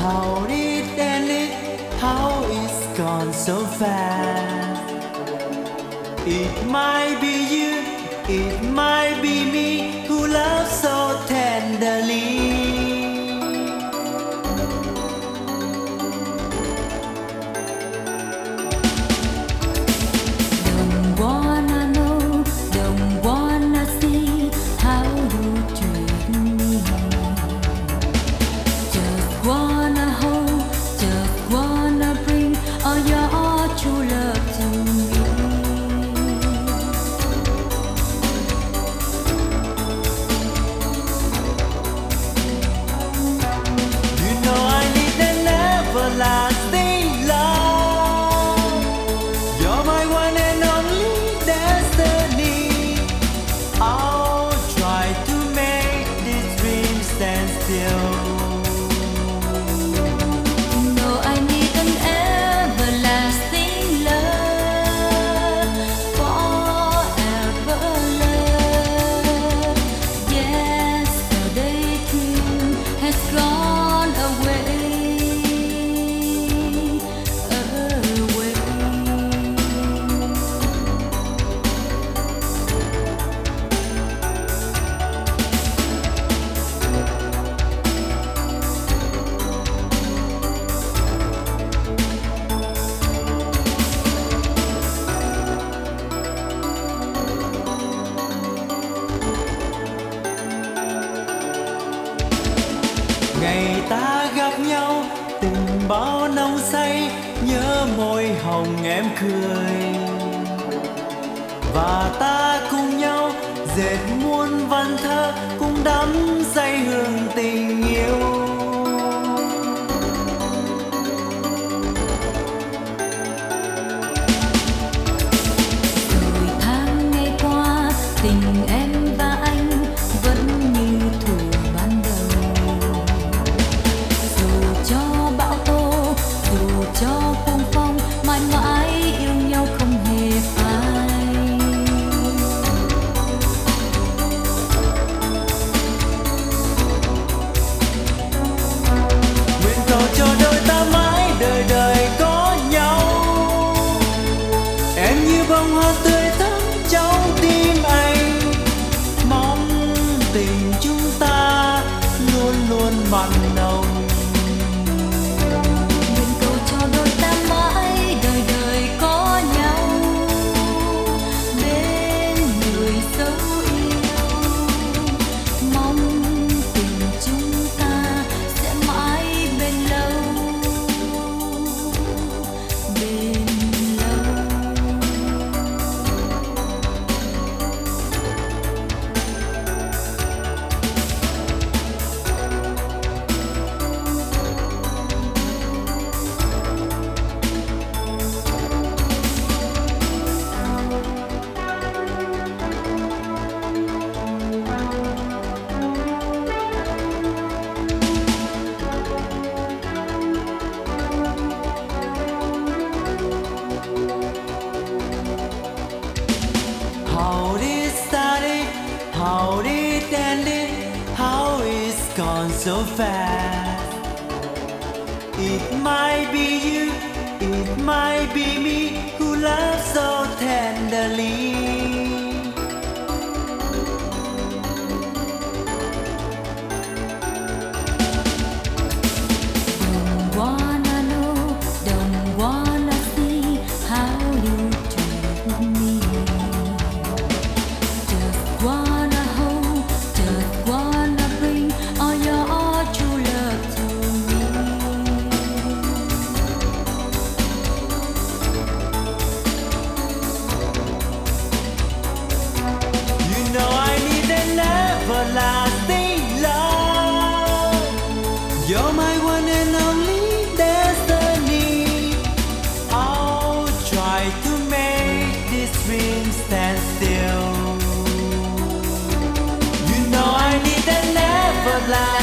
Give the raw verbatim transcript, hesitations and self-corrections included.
How did it end? How it's gone so fast? It might be you, it might be me, who loves so tenderly. Lasting love, you're my one and only destiny. I'll try to make this dream stand still. You know I need an everlasting love, forever love. Yesterday dream has gone away. Ngày ta gặp nhau, tình bao nồng say, nhớ môi hồng em cười. Và ta cùng nhau dệt muôn văn thơ, cùng đắm say hương tình yêu. Rồi tháng ngày qua, tình em và anh vẫn như thuở ban đầu. Cho cuồng phong mãi mãi yêu nhau không hề phai. Nguyện cầu cho đôi ta mãi đời đời có nhau. Em như bông hoa tươi thắm trong tim anh, mong tình chúng ta luôn luôn mặn nồng. How did it started? How did it ended? How it's gone so fast? It might be you, it might be me, who loves so tenderly. Everlasting love, you're my one and only destiny. I'll try to make this dream stand still. You know I need an everlasting